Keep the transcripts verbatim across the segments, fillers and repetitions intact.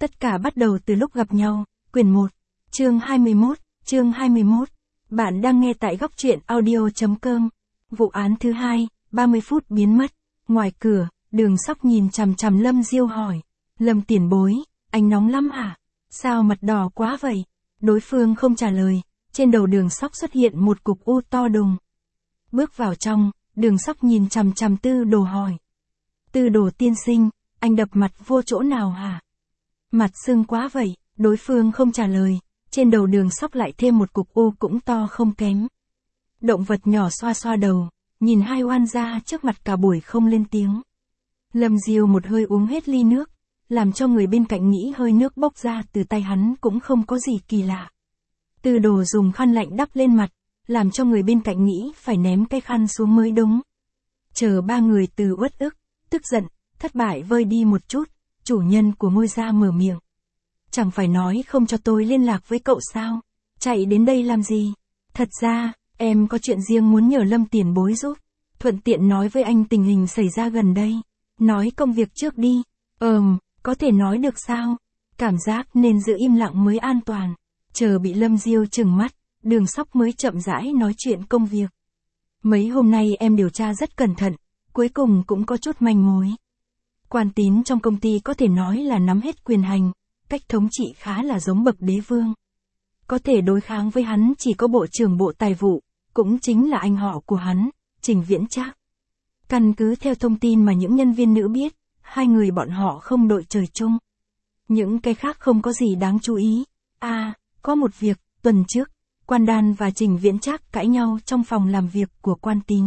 Tất cả bắt đầu từ lúc gặp nhau, quyển một, chương hai mươi mốt, chương hai mươi mốt. Bạn đang nghe tại góc truyện audio.com. Vụ án thứ hai, ba mươi phút biến mất. Ngoài cửa, Đường Sóc nhìn chằm chằm Lâm Diêu hỏi. Lâm tiền bối, anh nóng lắm hả? Sao mặt đỏ quá vậy? Đối phương không trả lời, trên đầu Đường Sóc xuất hiện một cục u to đùng. Bước vào trong, Đường Sóc nhìn chằm chằm Tư Đồ hỏi. Tư Đồ tiên sinh, anh đập mặt vô chỗ nào hả? Mặt sưng quá vậy, đối phương không trả lời, trên đầu Đường Sóc lại thêm một cục u cũng to không kém. Động vật nhỏ xoa xoa đầu, nhìn hai oan gia trước mặt cả buổi không lên tiếng. Lâm Diêu một hơi uống hết ly nước, làm cho người bên cạnh nghĩ hơi nước bốc ra từ tay hắn cũng không có gì kỳ lạ. Tư Đồ dùng khăn lạnh đắp lên mặt, làm cho người bên cạnh nghĩ phải ném cái khăn xuống mới đúng. Chờ ba người từ uất ức, tức giận, thất bại vơi đi một chút, chủ nhân của ngôi gia mở miệng. Chẳng phải nói không cho tôi liên lạc với cậu sao? Chạy đến đây làm gì? Thật ra, em có chuyện riêng muốn nhờ Lâm tiền bối giúp. Thuận tiện nói với anh tình hình xảy ra gần đây. Nói công việc trước đi. Ừm, có thể nói được sao? Cảm giác nên giữ im lặng mới an toàn. Chờ bị Lâm Diêu trừng mắt, Đường Sóc mới chậm rãi nói chuyện công việc. Mấy hôm nay em điều tra rất cẩn thận, cuối cùng cũng có chút manh mối. Quan Tín trong công ty có thể nói là nắm hết quyền hành, cách thống trị khá là giống bậc đế vương. Có thể đối kháng với hắn chỉ có bộ trưởng bộ tài vụ, cũng chính là anh họ của hắn, Trình Viễn Trác. Căn cứ theo thông tin mà những nhân viên nữ biết, hai người bọn họ không đội trời chung. Những cái khác không có gì đáng chú ý. À, có một việc, tuần trước, Quan Đan và Trình Viễn Trác cãi nhau trong phòng làm việc của Quan Tín.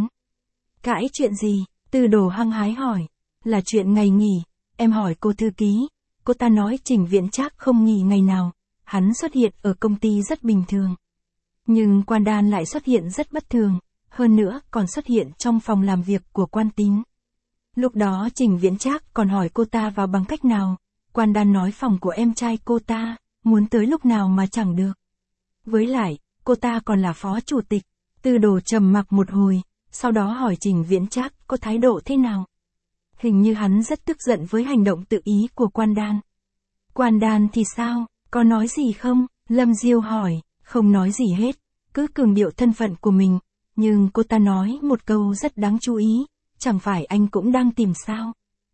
Cãi chuyện gì? Tư Đồ hăng hái hỏi. Là chuyện ngày nghỉ, em hỏi cô thư ký, cô ta nói Trình Viễn Trác không nghỉ ngày nào, hắn xuất hiện ở công ty rất bình thường. Nhưng Quan Đan lại xuất hiện rất bất thường, hơn nữa còn xuất hiện trong phòng làm việc của Quan Tín. Lúc đó Trình Viễn Trác còn hỏi cô ta vào bằng cách nào, Quan Đan nói phòng của em trai cô ta, muốn tới lúc nào mà chẳng được. Với lại, cô ta còn là phó chủ tịch. Tư Đồ trầm mặc một hồi, sau đó hỏi Trình Viễn Trác có thái độ thế nào. Hình như hắn rất tức giận với hành động tự ý của Quan Đan. Quan Đan thì sao, có nói gì không? Lâm Diêu hỏi, không nói gì hết, cứ cường điệu thân phận của mình, nhưng cô ta nói một câu rất đáng chú ý, chẳng phải anh cũng đang tìm sao?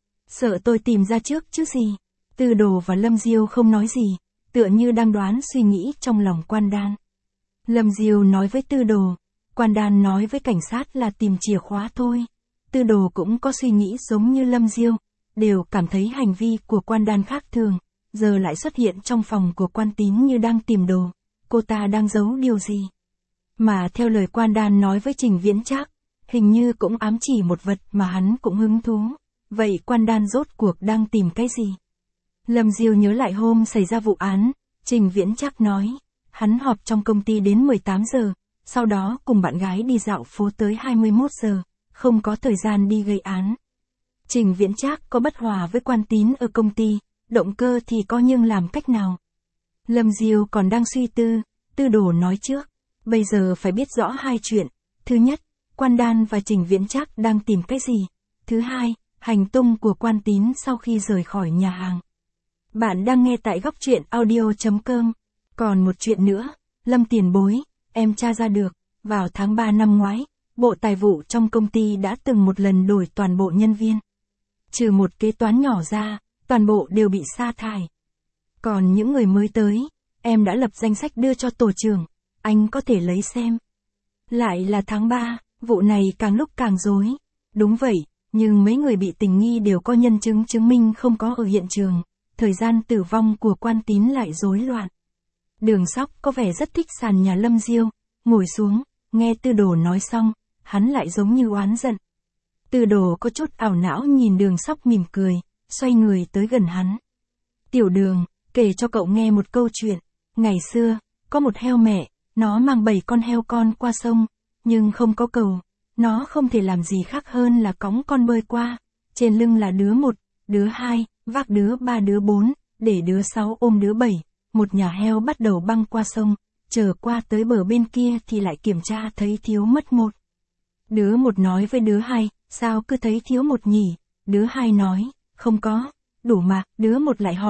Sợ tôi tìm ra trước chứ gì? Tư Đồ và Lâm Diêu không nói gì, tựa như đang đoán suy nghĩ trong lòng Quan Đan. Lâm Diêu nói với Tư Đồ, Quan Đan nói với cảnh sát là tìm chìa khóa thôi. Tư Đồ cũng có suy nghĩ giống như Lâm Diêu, đều cảm thấy hành vi của Quan Đan khác thường, giờ lại xuất hiện trong phòng của Quan Tín như đang tìm đồ, cô ta đang giấu điều gì? Mà theo lời Quan Đan nói với Trình Viễn Trác, hình như cũng ám chỉ một vật mà hắn cũng hứng thú, vậy Quan Đan rốt cuộc đang tìm cái gì? Lâm Diêu nhớ lại hôm xảy ra vụ án, Trình Viễn Trác nói, hắn họp trong công ty đến mười tám giờ, sau đó cùng bạn gái đi dạo phố tới hai mươi mốt giờ. Không có thời gian đi gây án. Trình Viễn Trác có bất hòa với Quan Tín ở công ty, động cơ thì có nhưng làm cách nào? Lâm Diêu còn đang suy tư, Tư Đồ nói trước, bây giờ phải biết rõ hai chuyện. Thứ nhất, Quan Đan và Trình Viễn Trác đang tìm cái gì? Thứ hai, hành tung của Quan Tín sau khi rời khỏi nhà hàng. Bạn đang nghe tại góc truyện audio.com. Còn một chuyện nữa, Lâm tiền bối, em tra ra được, vào tháng ba năm ngoái, Bộ Tài vụ trong công ty đã từng một lần đổi toàn bộ nhân viên. Trừ một kế toán nhỏ ra, toàn bộ đều bị sa thải. Còn những người mới tới, em đã lập danh sách đưa cho tổ trưởng, anh có thể lấy xem. Lại là tháng ba, vụ này càng lúc càng rối. Đúng vậy, nhưng mấy người bị tình nghi đều có nhân chứng chứng minh không có ở hiện trường, thời gian tử vong của Quan Tín lại rối loạn. Đường Sóc có vẻ rất thích sàn nhà Lâm Diêu, ngồi xuống, nghe Tư Đồ nói xong. Hắn lại giống như oán giận. Tư Đồ có chút ảo não nhìn Đường Sóc mỉm cười, xoay người tới gần hắn. Tiểu Đường, kể cho cậu nghe một câu chuyện. Ngày xưa, có một heo mẹ, nó mang bảy con heo con qua sông, nhưng không có cầu. Nó không thể làm gì khác hơn là cõng con bơi qua. Trên lưng là đứa một, đứa hai, vác đứa ba đứa bốn, để đứa sáu ôm đứa bảy. Một nhà heo bắt đầu băng qua sông, chờ qua tới bờ bên kia thì lại kiểm tra thấy thiếu mất một. Đứa một nói với đứa hai, sao cứ thấy thiếu một nhỉ? Đứa hai nói, không có, đủ mà. Đứa một lại hỏi mẹ,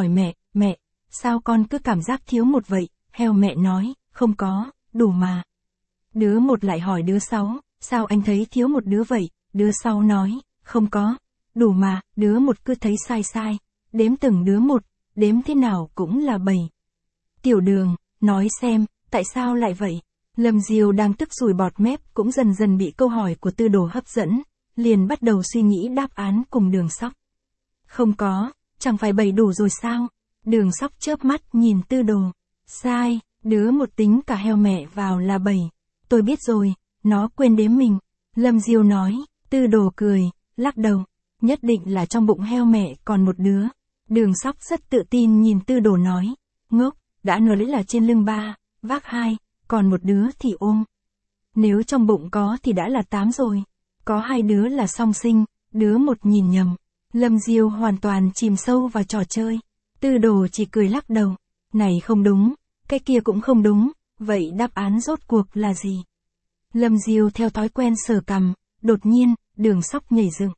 Mẹ, sao con cứ cảm giác thiếu một vậy? Heo mẹ nói, không có, đủ mà. Đứa một lại hỏi đứa sáu, sao anh thấy thiếu một đứa vậy? Đứa sáu nói, không có, đủ mà. Đứa một cứ thấy sai sai, đếm từng đứa một, đếm thế nào cũng là bảy. Tiểu Đường, nói xem, tại sao lại vậy? Lâm Diêu đang tức sùi bọt mép cũng dần dần bị câu hỏi của Tư Đồ hấp dẫn, liền bắt đầu suy nghĩ đáp án cùng Đường Sóc. Không có, chẳng phải bảy đủ rồi sao? Đường Sóc chớp mắt nhìn Tư Đồ. Sai, đứa một tính cả heo mẹ vào là bảy. Tôi biết rồi, nó quên đếm mình. Lâm Diêu nói. Tư Đồ cười, lắc đầu. Nhất định là trong bụng heo mẹ còn một đứa. Đường Sóc rất tự tin nhìn Tư Đồ nói. Ngốc, đã nói là trên lưng ba, vác hai, còn một đứa thì ôm. Nếu trong bụng có thì đã là tám rồi. Có hai đứa là song sinh, đứa một nhìn nhầm. Lâm Diêu hoàn toàn chìm sâu vào trò chơi. Tư Đồ chỉ cười lắc đầu. Này không đúng, cái kia cũng không đúng, vậy đáp án rốt cuộc là gì? Lâm Diêu theo thói quen sờ cằm, đột nhiên, Đường Sóc nhảy dựng.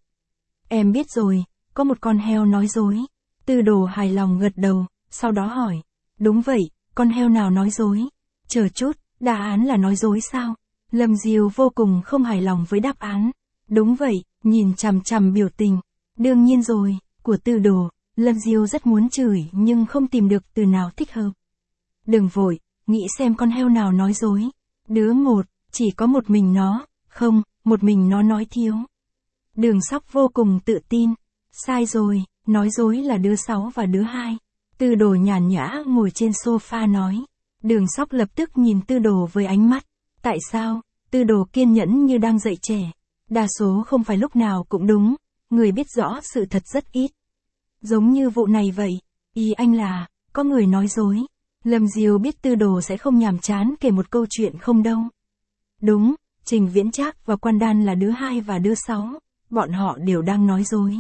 Em biết rồi, có một con heo nói dối. Tư Đồ hài lòng gật đầu, sau đó hỏi. Đúng vậy, con heo nào nói dối? Chờ chút, đáp án là nói dối sao? Lâm Diêu vô cùng không hài lòng với đáp án. Đúng vậy, nhìn chằm chằm biểu tình. Đương nhiên rồi, của Tư Đồ. Lâm Diêu rất muốn chửi nhưng không tìm được từ nào thích hợp. Đừng vội, nghĩ xem con heo nào nói dối. Đứa một, chỉ có một mình nó, không, một mình nó nói thiếu. Đường Sóc vô cùng tự tin. Sai rồi, nói dối là đứa sáu và đứa hai. Tư Đồ nhàn nhã ngồi trên sofa nói. Đường Sóc lập tức nhìn Tư Đồ với ánh mắt. Tại sao? Tư Đồ kiên nhẫn như đang dạy trẻ. Đa số không phải lúc nào cũng đúng, người biết rõ sự thật rất ít. Giống như vụ này vậy, ý anh là, có người nói dối. Lâm Diêu biết Tư Đồ sẽ không nhàm chán kể một câu chuyện không đâu. Đúng, Trình Viễn Trác và Quan Đan là đứa hai và đứa sáu, bọn họ đều đang nói dối.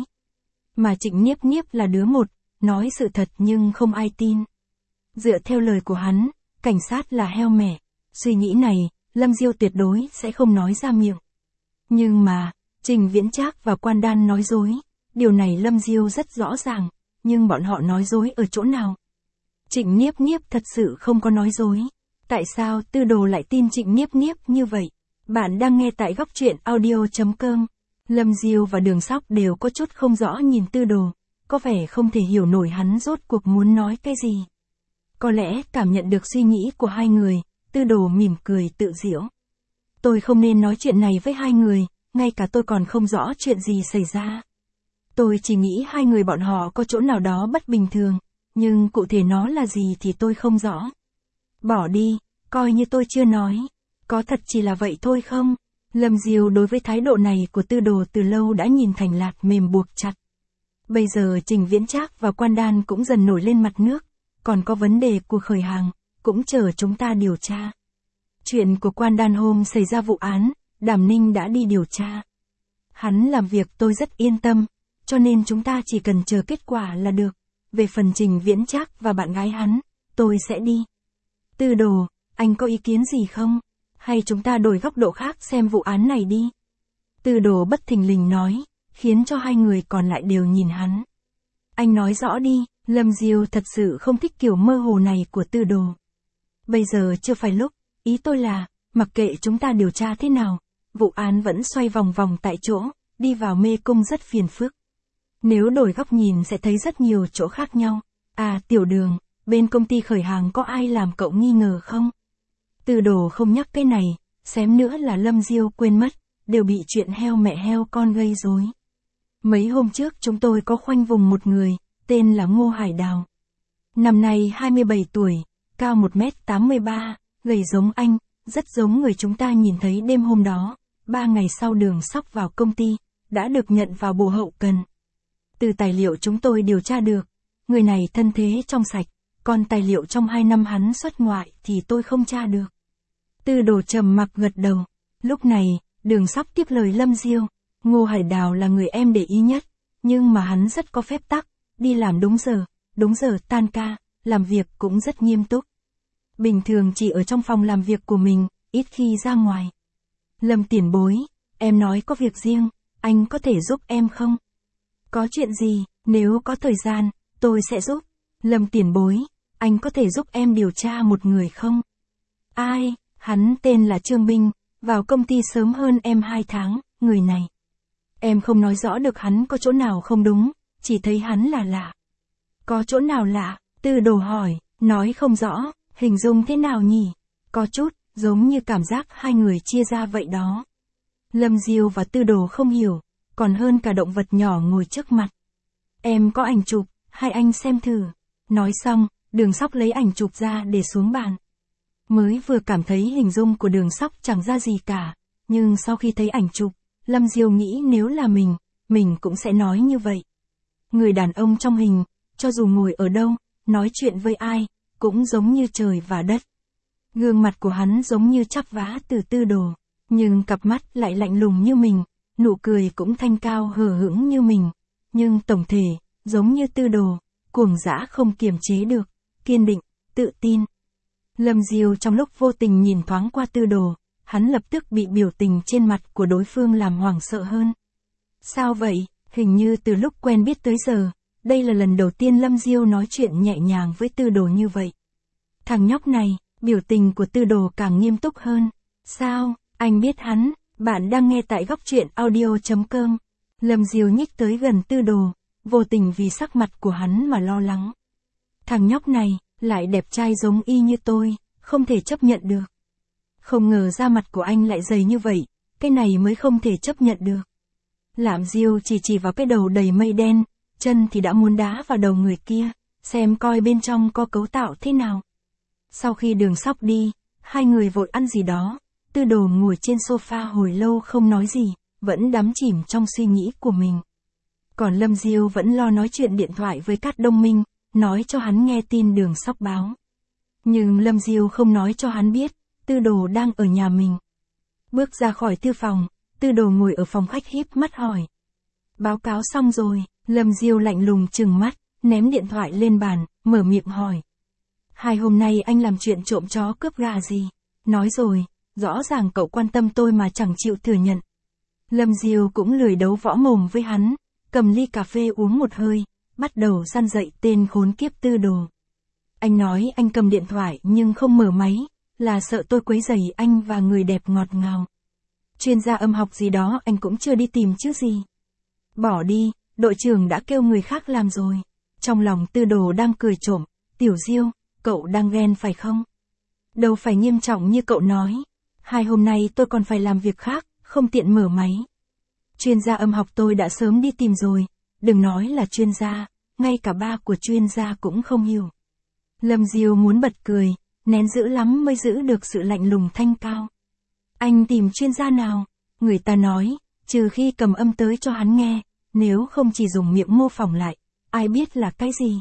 Mà Trịnh Niếp Niếp là đứa một, nói sự thật nhưng không ai tin. Dựa theo lời của hắn, cảnh sát là heo mẹ. Suy nghĩ này, Lâm Diêu tuyệt đối sẽ không nói ra miệng. Nhưng mà, Trình Viễn Trác và Quan Đan nói dối. Điều này Lâm Diêu rất rõ ràng, nhưng bọn họ nói dối ở chỗ nào? Trịnh Niếp Niếp thật sự không có nói dối. Tại sao Tư Đồ lại tin Trịnh Niếp Niếp như vậy? Bạn đang nghe tại góc truyện audio chấm com. Lâm Diêu và Đường Sóc đều có chút không rõ nhìn Tư Đồ, có vẻ không thể hiểu nổi hắn rốt cuộc muốn nói cái gì. Có lẽ cảm nhận được suy nghĩ của hai người, Tư Đồ mỉm cười tự giễu. Tôi không nên nói chuyện này với hai người, ngay cả tôi còn không rõ chuyện gì xảy ra. Tôi chỉ nghĩ hai người bọn họ có chỗ nào đó bất bình thường, nhưng cụ thể nó là gì thì tôi không rõ. Bỏ đi, coi như tôi chưa nói. Có thật chỉ là vậy thôi không? Lâm Diêu đối với thái độ này của Tư Đồ từ lâu đã nhìn thành lạt mềm buộc chặt. Bây giờ Trình Viễn Trác và Quan Đan cũng dần nổi lên mặt nước, còn có vấn đề của khởi hàng, cũng chờ chúng ta điều tra. Chuyện của Quan Đan hôm xảy ra vụ án, Đàm Ninh đã đi điều tra. Hắn làm việc tôi rất yên tâm, cho nên chúng ta chỉ cần chờ kết quả là được. Về phần Trình Viễn Trác và bạn gái hắn, tôi sẽ đi. Tư Đồ, anh có ý kiến gì không? Hay chúng ta đổi góc độ khác xem vụ án này đi? Tư Đồ bất thình lình nói, khiến cho hai người còn lại đều nhìn hắn. Anh nói rõ đi, Lâm Diêu thật sự không thích kiểu mơ hồ này của Tư Đồ. Bây giờ chưa phải lúc, ý tôi là, mặc kệ chúng ta điều tra thế nào, vụ án vẫn xoay vòng vòng tại chỗ, đi vào mê cung rất phiền phức. Nếu đổi góc nhìn sẽ thấy rất nhiều chỗ khác nhau. À, Tiểu Đường, bên công ty khởi hàng có ai làm cậu nghi ngờ không? Tư Đồ không nhắc cái này, xém nữa là Lâm Diêu quên mất, đều bị chuyện heo mẹ heo con gây rối. Mấy hôm trước chúng tôi có khoanh vùng một người, tên là Ngô Hải Đào. Năm nay hai mươi bảy tuổi, cao một mét tám mươi ba, gầy giống anh, rất giống người chúng ta nhìn thấy đêm hôm đó. Ba ngày sau Đường Sóc vào công ty, đã được nhận vào bộ hậu cần. Từ tài liệu chúng tôi điều tra được, người này thân thế trong sạch, còn tài liệu trong hai năm hắn xuất ngoại thì tôi không tra được. Tư Đồ trầm mặc gật đầu. Lúc này, Đường Sóc tiếp lời Lâm Diêu. Ngô Hải Đào là người em để ý nhất, nhưng mà hắn rất có phép tắc, đi làm đúng giờ, đúng giờ tan ca, làm việc cũng rất nghiêm túc. Bình thường chỉ ở trong phòng làm việc của mình, ít khi ra ngoài. Lâm tiền bối, em nói có việc riêng, anh có thể giúp em không? Có chuyện gì, nếu có thời gian, tôi sẽ giúp. Lâm tiền bối, anh có thể giúp em điều tra một người không? Ai, hắn tên là Trương Minh, vào công ty sớm hơn em hai tháng, người này. Em không nói rõ được hắn có chỗ nào không đúng, chỉ thấy hắn là lạ. Có chỗ nào lạ? Tư Đồ hỏi, nói không rõ, hình dung thế nào nhỉ? Có chút, giống như cảm giác hai người chia ra vậy đó. Lâm Diêu và Tư Đồ không hiểu, còn hơn cả động vật nhỏ ngồi trước mặt. Em có ảnh chụp, hai anh xem thử. Nói xong, Đường Sóc lấy ảnh chụp ra để xuống bàn. Mới vừa cảm thấy hình dung của Đường Sóc chẳng ra gì cả, nhưng sau khi thấy ảnh chụp, Lâm Diêu nghĩ nếu là mình, mình cũng sẽ nói như vậy. Người đàn ông trong hình, cho dù ngồi ở đâu, nói chuyện với ai, cũng giống như trời và đất. Gương mặt của hắn giống như chắp vá từ Tư Đồ, nhưng cặp mắt lại lạnh lùng như mình, nụ cười cũng thanh cao hờ hững như mình, nhưng tổng thể, giống như Tư Đồ, cuồng dã không kiềm chế được, kiên định, tự tin. Lâm Diêu trong lúc vô tình nhìn thoáng qua Tư Đồ, hắn lập tức bị biểu tình trên mặt của đối phương làm hoảng sợ hơn. Sao vậy? Hình như từ lúc quen biết tới giờ, đây là lần đầu tiên Lâm Diêu nói chuyện nhẹ nhàng với Tư Đồ như vậy. Thằng nhóc này, biểu tình của Tư Đồ càng nghiêm túc hơn. Sao, anh biết hắn? Bạn đang nghe tại góc truyện audio chấm com. Lâm Diêu nhích tới gần Tư Đồ, vô tình vì sắc mặt của hắn mà lo lắng. Thằng nhóc này, lại đẹp trai giống y như tôi, không thể chấp nhận được. Không ngờ da mặt của anh lại dày như vậy, cái này mới không thể chấp nhận được. Lạm Diêu chỉ chỉ vào cái đầu đầy mây đen, chân thì đã muốn đá vào đầu người kia, xem coi bên trong có cấu tạo thế nào. Sau khi Đường Sóc đi, hai người vội ăn gì đó, Tư Đồ ngồi trên sofa hồi lâu không nói gì, vẫn đắm chìm trong suy nghĩ của mình. Còn Lâm Diêu vẫn lo nói chuyện điện thoại với Cát Đông Minh, nói cho hắn nghe tin Đường Sóc báo. Nhưng Lâm Diêu không nói cho hắn biết, Tư Đồ đang ở nhà mình. Bước ra khỏi thư phòng, Tư Đồ ngồi ở phòng khách híp mắt hỏi. Báo cáo xong rồi, Lâm Diêu lạnh lùng trừng mắt, ném điện thoại lên bàn, mở miệng hỏi. Hai hôm nay anh làm chuyện trộm chó cướp gà gì? Nói rồi, rõ ràng cậu quan tâm tôi mà chẳng chịu thừa nhận. Lâm Diêu cũng lười đấu võ mồm với hắn, cầm ly cà phê uống một hơi, bắt đầu răn dậy tên khốn kiếp Tư Đồ. Anh nói anh cầm điện thoại nhưng không mở máy, là sợ tôi quấy rầy anh và người đẹp ngọt ngào. Chuyên gia âm học gì đó anh cũng chưa đi tìm chứ gì. Bỏ đi, đội trưởng đã kêu người khác làm rồi. Trong lòng Tư Đồ đang cười trộm, Tiểu Diêu, cậu đang ghen phải không? Đâu phải nghiêm trọng như cậu nói. Hai hôm nay tôi còn phải làm việc khác, không tiện mở máy. Chuyên gia âm học tôi đã sớm đi tìm rồi, đừng nói là chuyên gia, ngay cả ba của chuyên gia cũng không hiểu. Lâm Diêu muốn bật cười, nén giữ lắm mới giữ được sự lạnh lùng thanh cao. Anh tìm chuyên gia nào? Người ta nói, trừ khi cầm âm tới cho hắn nghe, nếu không chỉ dùng miệng mô phỏng lại, ai biết là cái gì.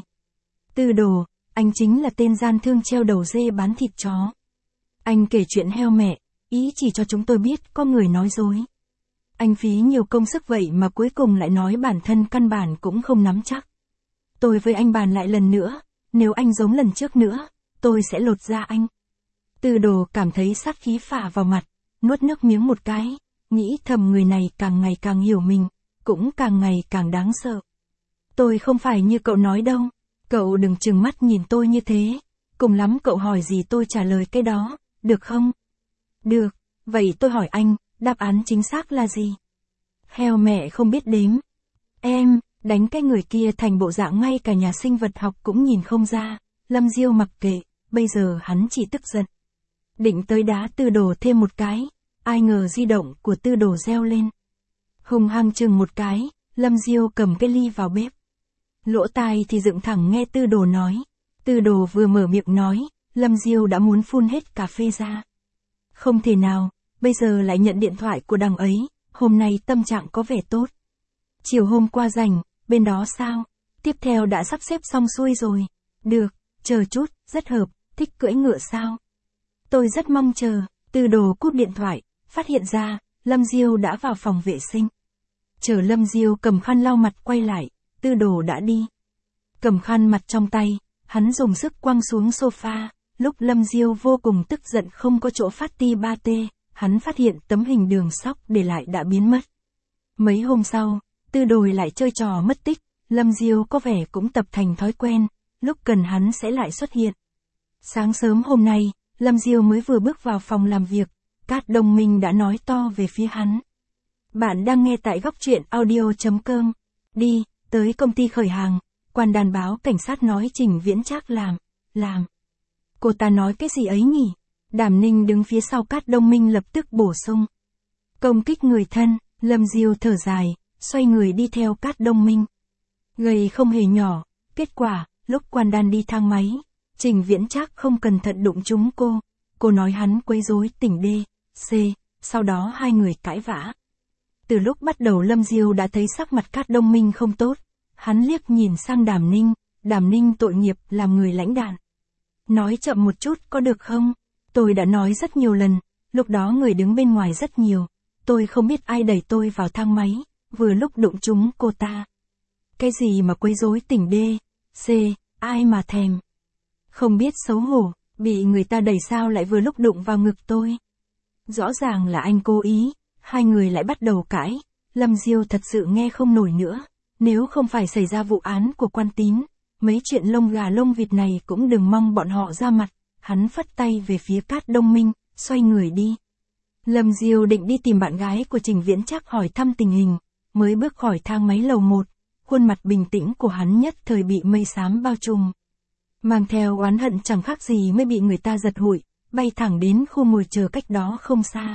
Tư Đồ, anh chính là tên gian thương treo đầu dê bán thịt chó. Anh kể chuyện heo mẹ, ý chỉ cho chúng tôi biết có người nói dối. Anh phí nhiều công sức vậy mà cuối cùng lại nói bản thân căn bản cũng không nắm chắc. Tôi với anh bàn lại lần nữa, nếu anh giống lần trước nữa, tôi sẽ lột da anh. Tư Đồ cảm thấy sát khí phả vào mặt, nuốt nước miếng một cái, nghĩ thầm người này càng ngày càng hiểu mình, cũng càng ngày càng đáng sợ. Tôi không phải như cậu nói đâu, cậu đừng trừng mắt nhìn tôi như thế, cùng lắm cậu hỏi gì tôi trả lời cái đó, được không? Được, vậy tôi hỏi anh, đáp án chính xác là gì? Heo mẹ không biết đếm. Em, đánh cái người kia thành bộ dạng ngay cả nhà sinh vật học cũng nhìn không ra. Lâm Diêu mặc kệ, bây giờ hắn chỉ tức giận. Định tới đá Tư Đồ thêm một cái, ai ngờ di động của Tư Đồ reo lên. Hùng hăng chừng một cái, Lâm Diêu cầm cái ly vào bếp. Lỗ tai thì dựng thẳng nghe Tư Đồ nói. Tư Đồ vừa mở miệng nói, Lâm Diêu đã muốn phun hết cà phê ra. Không thể nào, bây giờ lại nhận điện thoại của đằng ấy, hôm nay tâm trạng có vẻ tốt. Chiều hôm qua rảnh, bên đó sao? Tiếp theo đã sắp xếp xong xuôi rồi. Được, chờ chút, rất hợp, thích cưỡi ngựa sao? Tôi rất mong chờ. Tư Đồ cúp điện thoại, phát hiện ra, Lâm Diêu đã vào phòng vệ sinh. Chờ Lâm Diêu cầm khăn lau mặt quay lại, Tư Đồ đã đi. Cầm khăn mặt trong tay, hắn dùng sức quăng xuống sofa, lúc Lâm Diêu vô cùng tức giận không có chỗ phát ti ba tê, hắn phát hiện tấm hình Đường Sóc để lại đã biến mất. Mấy hôm sau, Tư Đồ lại chơi trò mất tích, Lâm Diêu có vẻ cũng tập thành thói quen, lúc cần hắn sẽ lại xuất hiện. Sáng sớm hôm nay, Lâm Diêu mới vừa bước vào phòng làm việc, Cát Đông Minh đã nói to về phía hắn. Bạn đang nghe tại góc truyện audio chấm com. Đi, tới công ty khởi hàng, quan đàn báo cảnh sát nói Trình Viễn Trác làm, làm. Cô ta nói cái gì ấy nhỉ? Đàm Ninh đứng phía sau Cát Đông Minh lập tức bổ sung. Công kích người thân, Lâm Diêu thở dài, xoay người đi theo Cát Đông Minh. Gầy không hề nhỏ, kết quả, lúc quan đan đi thang máy, Trình Viễn Trác không cẩn thận đụng trúng cô, cô nói hắn quấy rối tỉnh D, C, sau đó hai người cãi vã. Từ lúc bắt đầu Lâm Diêu đã thấy sắc mặt Cát Đông Minh không tốt, hắn liếc nhìn sang Đàm Ninh, Đàm Ninh tội nghiệp làm người lãnh đạn. Nói chậm một chút có được không? Tôi đã nói rất nhiều lần, lúc đó người đứng bên ngoài rất nhiều, tôi không biết ai đẩy tôi vào thang máy, vừa lúc đụng trúng cô ta. Cái gì mà quấy rối tỉnh D, C, ai mà thèm. Không biết xấu hổ, bị người ta đẩy sao lại vừa lúc đụng vào ngực tôi. Rõ ràng là anh cố ý, hai người lại bắt đầu cãi, Lâm Diêu thật sự nghe không nổi nữa, nếu không phải xảy ra vụ án của Quan Tín, mấy chuyện lông gà lông vịt này cũng đừng mong bọn họ ra mặt, hắn phất tay về phía Cát Đông Minh, xoay người đi. Lâm Diêu định đi tìm bạn gái của Trình Viễn Trác hỏi thăm tình hình, mới bước khỏi thang máy lầu một, khuôn mặt bình tĩnh của hắn nhất thời bị mây xám bao trùm. Mang theo oán hận chẳng khác gì mới bị người ta giật hụi, bay thẳng đến khu ngồi chờ cách đó không xa.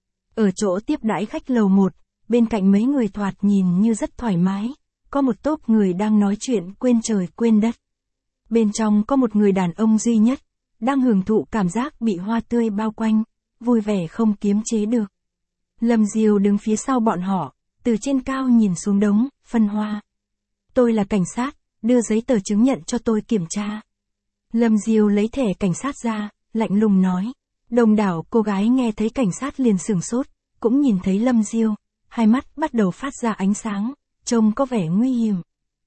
Ở chỗ tiếp đãi khách lầu một, bên cạnh mấy người thoạt nhìn như rất thoải mái, có một tốp người đang nói chuyện quên trời quên đất. Bên trong có một người đàn ông duy nhất, đang hưởng thụ cảm giác bị hoa tươi bao quanh, vui vẻ không kiềm chế được. Lâm Diêu đứng phía sau bọn họ, từ trên cao nhìn xuống đống phân hoa. Tôi là cảnh sát, đưa giấy tờ chứng nhận cho tôi kiểm tra. Lâm Diêu lấy thẻ cảnh sát ra, lạnh lùng nói. Đông đảo cô gái nghe thấy cảnh sát liền sửng sốt, cũng nhìn thấy Lâm Diêu, hai mắt bắt đầu phát ra ánh sáng, trông có vẻ nguy hiểm.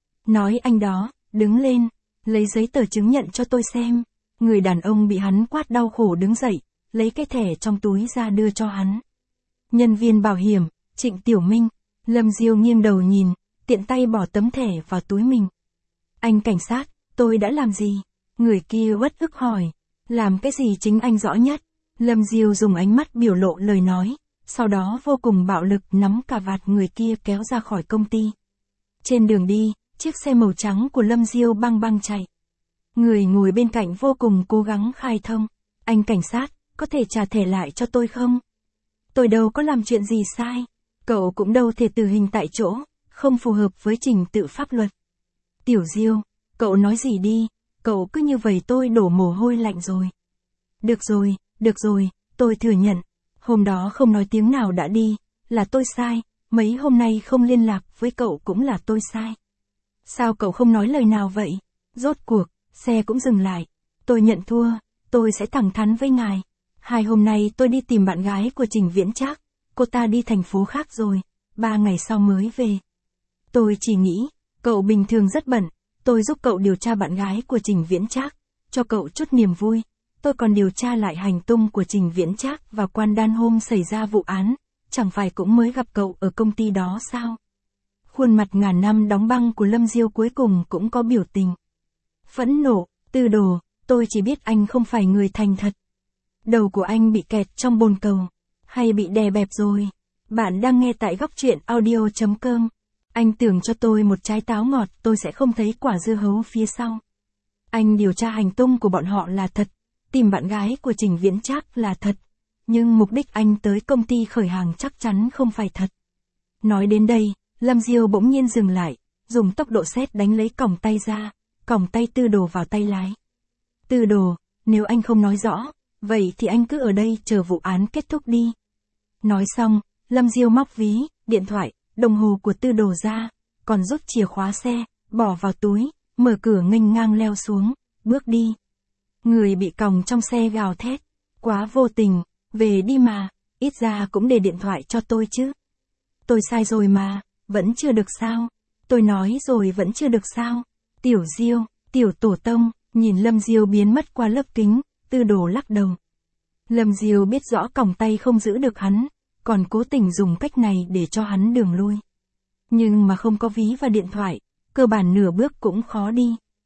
Nói anh đó, đứng lên, lấy giấy tờ chứng nhận cho tôi xem. Người đàn ông bị hắn quát đau khổ đứng dậy, lấy cái thẻ trong túi ra đưa cho hắn. Nhân viên bảo hiểm, Trịnh Tiểu Minh. Lâm Diêu nghiêng đầu nhìn, tiện tay bỏ tấm thẻ vào túi mình. Anh cảnh sát, tôi đã làm gì? Người kia uất ức hỏi. Làm cái gì chính anh rõ nhất? Lâm Diêu dùng ánh mắt biểu lộ lời nói, sau đó vô cùng bạo lực nắm cà vạt người kia kéo ra khỏi công ty. Trên đường đi, chiếc xe màu trắng của Lâm Diêu băng băng chạy. Người ngồi bên cạnh vô cùng cố gắng khai thông. Anh cảnh sát, có thể trả thẻ lại cho tôi không? Tôi đâu có làm chuyện gì sai. Cậu cũng đâu thể tử hình tại chỗ, không phù hợp với trình tự pháp luật. Tiểu Diêu, cậu nói gì đi, cậu cứ như vậy tôi đổ mồ hôi lạnh rồi. Được rồi, được rồi, tôi thừa nhận. Hôm đó không nói tiếng nào đã đi, là tôi sai, mấy hôm nay không liên lạc với cậu cũng là tôi sai. Sao cậu không nói lời nào vậy? Rốt cuộc, xe cũng dừng lại. Tôi nhận thua, tôi sẽ thẳng thắn với ngài. Hai hôm nay tôi đi tìm bạn gái của Trình Viễn Trác, cô ta đi thành phố khác rồi, ba ngày sau mới về. Tôi chỉ nghĩ, cậu bình thường rất bận, tôi giúp cậu điều tra bạn gái của Trình Viễn Trác, cho cậu chút niềm vui. Tôi còn điều tra lại hành tung của Trình Viễn Trác và Quan Đan hôm xảy ra vụ án, chẳng phải cũng mới gặp cậu ở công ty đó sao? Khuôn mặt ngàn năm đóng băng của Lâm Diêu cuối cùng cũng có biểu tình. Phẫn nộ, Tư Đồ, tôi chỉ biết anh không phải người thành thật. Đầu của anh bị kẹt trong bồn cầu, hay bị đè bẹp rồi. Bạn đang nghe tại góc truyện audio chấm com. Anh tưởng cho tôi một trái táo ngọt tôi sẽ không thấy quả dưa hấu phía sau. Anh điều tra hành tung của bọn họ là thật, tìm bạn gái của Trình Viễn Trác là thật, nhưng mục đích anh tới công ty khởi hàng chắc chắn không phải thật. Nói đến đây, Lâm Diêu bỗng nhiên dừng lại, dùng tốc độ sét đánh lấy còng tay ra, còng tay Tư Đồ vào tay lái. Tư Đồ, nếu anh không nói rõ, vậy thì anh cứ ở đây chờ vụ án kết thúc đi. Nói xong, Lâm Diêu móc ví, điện thoại, đồng hồ của Tư Đồ ra, còn rút chìa khóa xe, bỏ vào túi, mở cửa nghênh ngang leo xuống, bước đi. Người bị còng trong xe gào thét, quá vô tình, về đi mà, ít ra cũng để điện thoại cho tôi chứ. Tôi sai rồi mà, vẫn chưa được sao? Tôi nói rồi vẫn chưa được sao? Tiểu Diêu, Tiểu Tổ Tông, nhìn Lâm Diêu biến mất qua lớp kính, Tư Đồ lắc đầu. Lâm Diêu biết rõ còng tay không giữ được hắn, còn cố tình dùng cách này để cho hắn đường lui. Nhưng mà không có ví và điện thoại, cơ bản nửa bước cũng khó đi.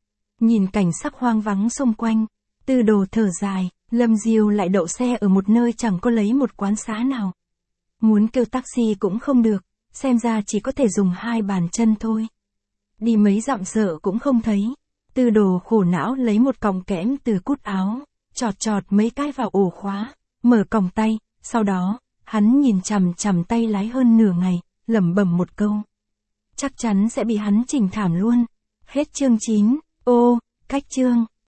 Nhìn cảnh sắc hoang vắng xung quanh, Tư Đồ thở dài, Lâm Diêu lại đậu xe ở một nơi chẳng có lấy một quán xá nào. Muốn kêu taxi cũng không được, xem ra chỉ có thể dùng hai bàn chân thôi. Đi mấy dặm sợ cũng không thấy. Tư Đồ khổ não lấy một còng kẽm từ cút áo, chọt chọt mấy cái vào ổ khóa, mở còng tay, sau đó, hắn nhìn chằm chằm tay lái hơn nửa ngày, lẩm bẩm một câu. Chắc chắn sẽ bị hắn chỉnh thảm luôn. Hết chương chín. Ô, cách chương.